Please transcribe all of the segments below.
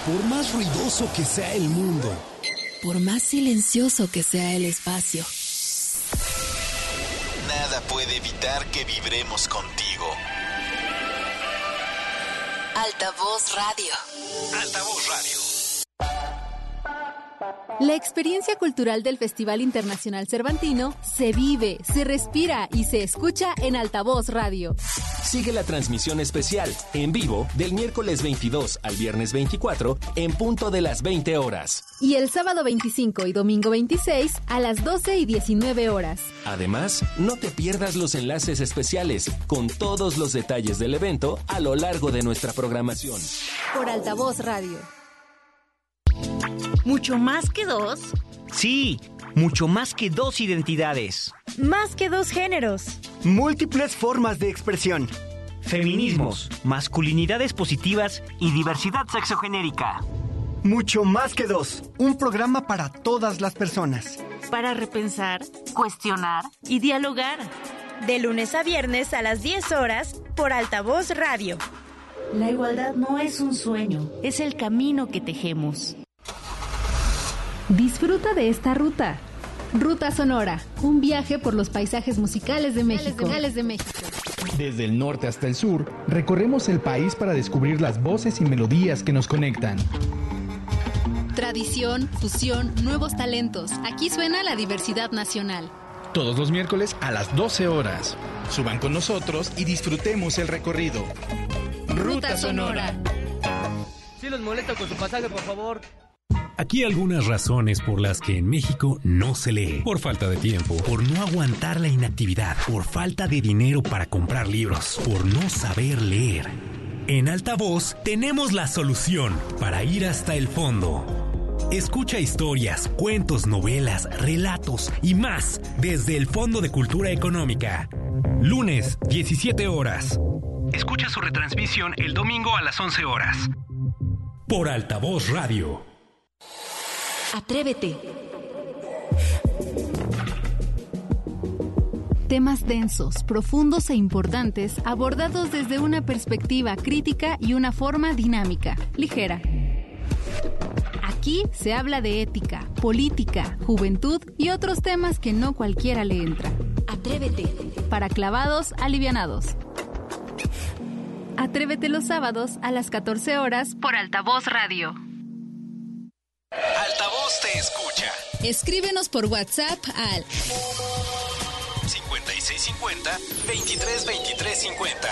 Por más ruidoso que sea el mundo, por más silencioso que sea el espacio, nada puede evitar que vibremos contigo. Altavoz Radio. Altavoz Radio. La experiencia cultural del Festival Internacional Cervantino se vive, se respira y se escucha en Altavoz Radio. Sigue la transmisión especial, en vivo, del miércoles 22 al viernes 24, en punto de las 20 horas. Y el sábado 25 y domingo 26 a las 12 y 19 horas. Además, no te pierdas los enlaces especiales con todos los detalles del evento a lo largo de nuestra programación. Por Altavoz Radio. ¿Mucho más que dos? Sí, mucho más que dos identidades. Más que dos géneros. Múltiples formas de expresión. Feminismos, masculinidades positivas y diversidad sexogenérica. Mucho más que dos. Un programa para todas las personas. Para repensar, cuestionar y dialogar. De lunes a viernes a las 10 horas por Altavoz Radio. La igualdad no es un sueño, es el camino que tejemos. Disfruta de esta ruta. Ruta Sonora, un viaje por los paisajes musicales de México. Desde el norte hasta el sur, recorremos el país para descubrir las voces y melodías que nos conectan. Tradición, fusión, nuevos talentos. Aquí suena la diversidad nacional. Todos los miércoles a las 12 horas. Suban con nosotros y disfrutemos el recorrido. Ruta Sonora. Sí los molesto con su pasaje, por favor. Aquí algunas razones por las que en México no se lee. Por falta de tiempo, por no aguantar la inactividad, por falta de dinero para comprar libros, por no saber leer. En Altavoz tenemos la solución para ir hasta el fondo. Escucha historias, cuentos, novelas, relatos y más desde el Fondo de Cultura Económica. Lunes, 17 horas. Escucha su retransmisión el domingo a las 11 horas. Por Altavoz Radio. Atrévete. Temas densos, profundos e importantes abordados desde una perspectiva crítica y una forma dinámica, ligera. Aquí se habla de ética, política, juventud y otros temas que no cualquiera le entra. Atrévete. Para clavados alivianados. Atrévete los sábados a las 14 horas por Altavoz Radio. Altavoz te escucha. Escríbenos por WhatsApp al 5650 232350.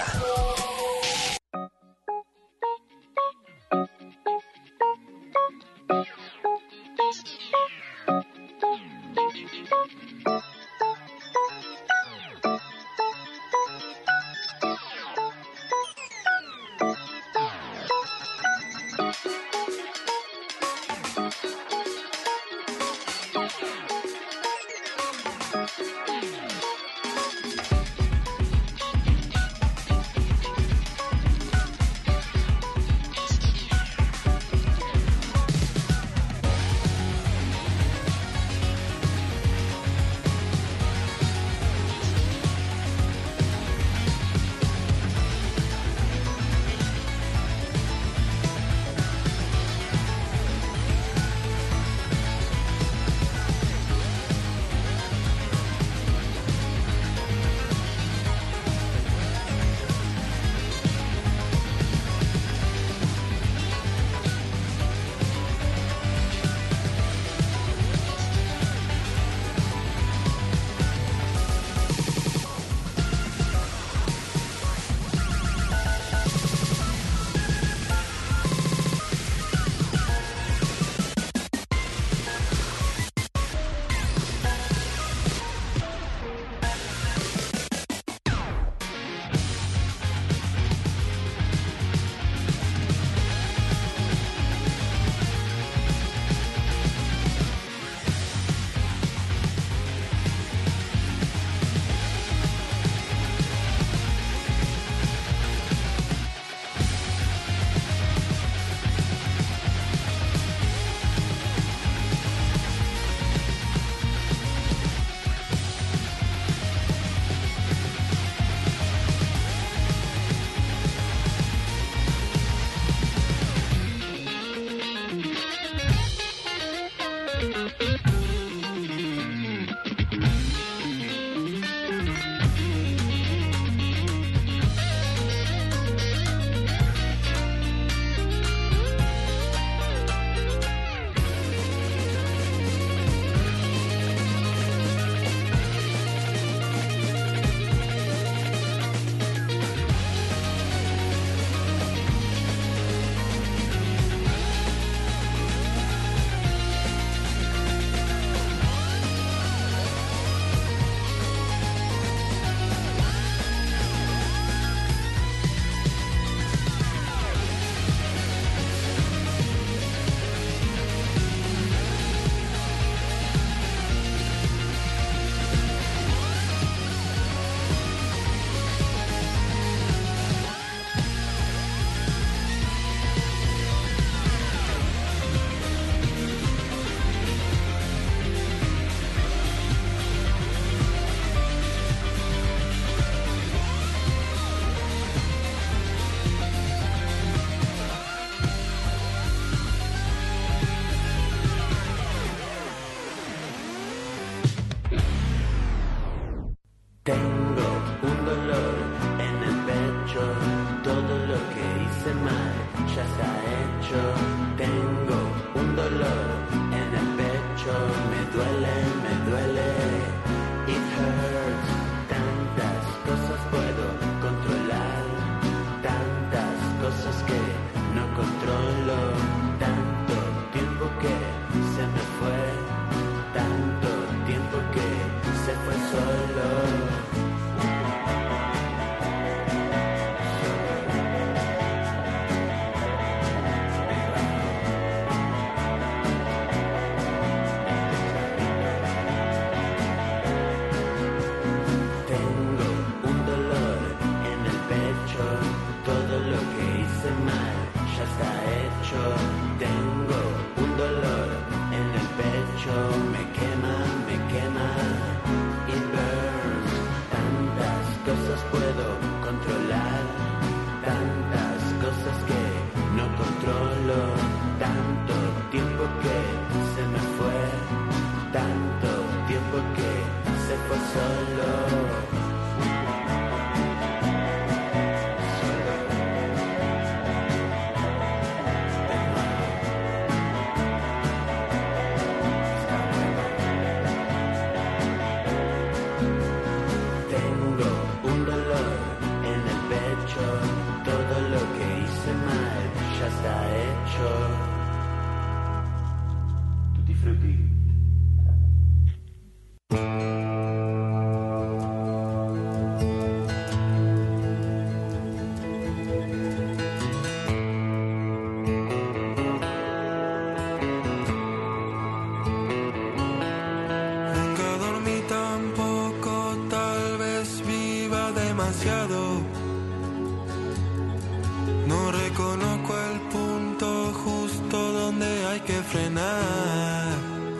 frenar.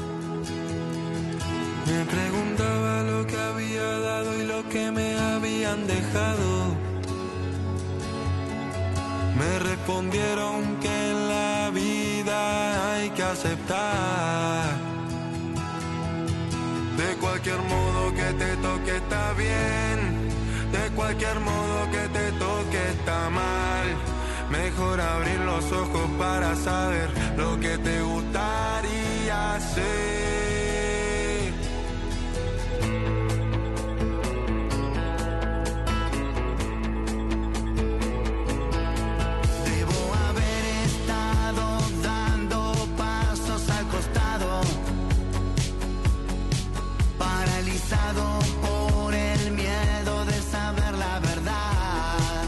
Me preguntaba lo que había dado y lo que me habían dejado. Me respondieron que en la vida hay que aceptar. De cualquier modo que te toque está bien, de cualquier modo que te toque está mal. Mejor abrir los ojos para saber lo que te gustaría hacer. Por el miedo de saber la verdad.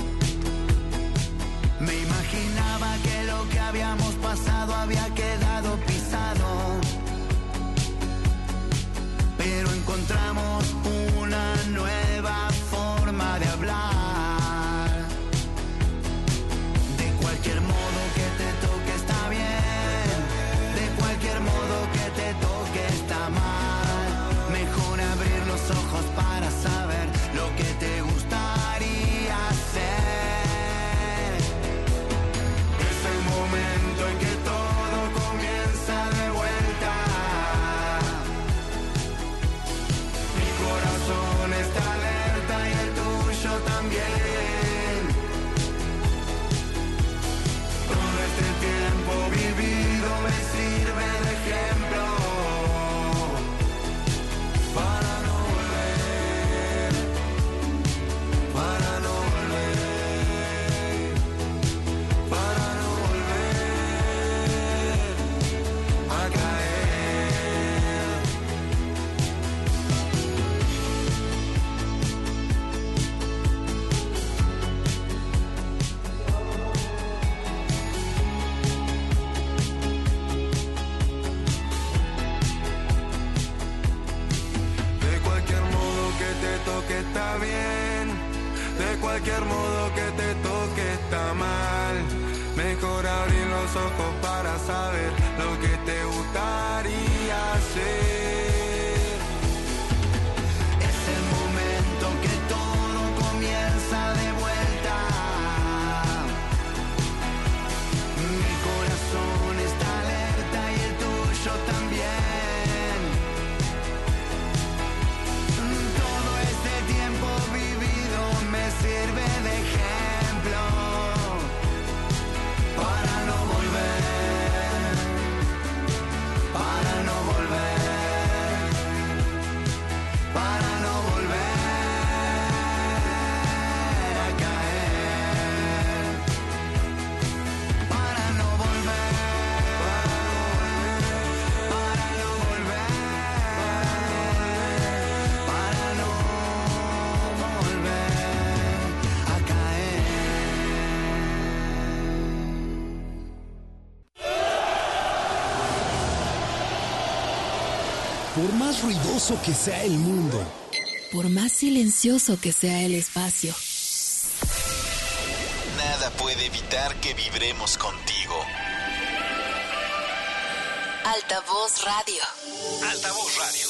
Me imaginaba que lo que habíamos pasado había quedado pisado, pero encontramos una nueva forma de hablar. De cualquier modo que te toque está bien, de cualquier modo que te toque está mal. Mejor abrir los ojos para saber lo que te gustaría hacer. Es el momento en que todo comienza de vuelta. Mi corazón está alerta y el tuyo también. Todo este tiempo vivido me sirve de ejemplo. Para no volver, para no volver, para no volver a caer. De cualquier modo que te toque está bien, de cualquier modo que te toque está mal. Mejor abrir los ojos para saber lo que te gustaría hacer. Es el momento que todo comienza de vuelta. Mi corazón está alerta y el tuyo también. Todo este tiempo vivido me sirve de ejemplo para no volver, para no volver, para no volver a caer, para no volver, para no volver, para no volver a caer. Por más ruidoso que sea el mundo, Por más silencioso que sea el espacio, Nada puede evitar que vibremos contigo. Altavoz Radio. Altavoz Radio.